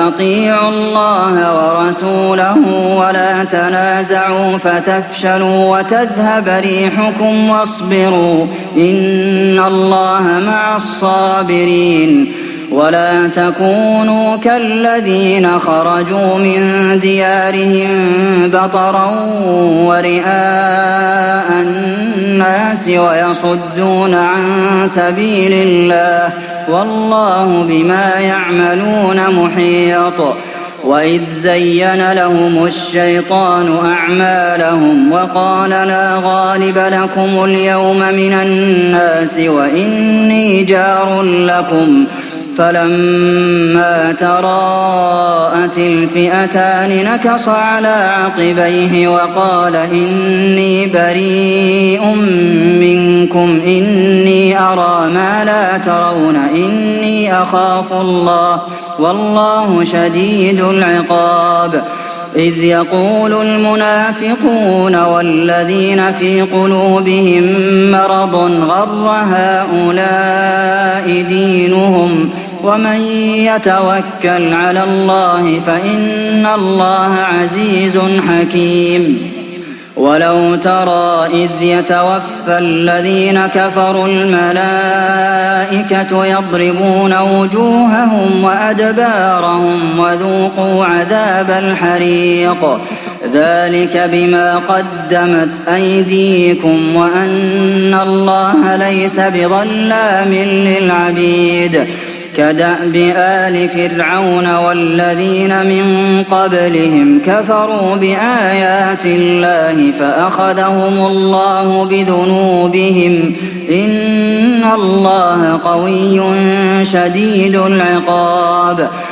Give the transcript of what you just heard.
وأطيعوا الله ورسوله ولا تنازعوا فتفشلوا وتذهب ريحكم واصبروا إن الله مع الصابرين ولا تكونوا كالذين خرجوا من ديارهم بطرا ورئاء الناس ويصدون عن سبيل الله والله بما يعملون محيط وإذ زين لهم الشيطان أعمالهم وقال لا غالب لكم اليوم من الناس وإني جار لكم فلما تراءت الفئتان نكص على عقبيه وقال إني بريء منكم إني أرى ما لا ترون إني أخاف الله والله شديد العقاب إذ يقول المنافقون والذين في قلوبهم مرض غر هؤلاء دينهم ومن يتوكل على الله فإن الله عزيز حكيم ولو ترى إذ يتوفى الذين كفروا الملائكة يضربون وجوههم وأدبارهم وذوقوا عذاب الحريق ذلك بما قدمت أيديكم وأن الله ليس بظلام للعبيد كدأب آل فرعون والذين من قبلهم كفروا بآيات الله فأخذهم الله بذنوبهم إن الله قوي شديد العقاب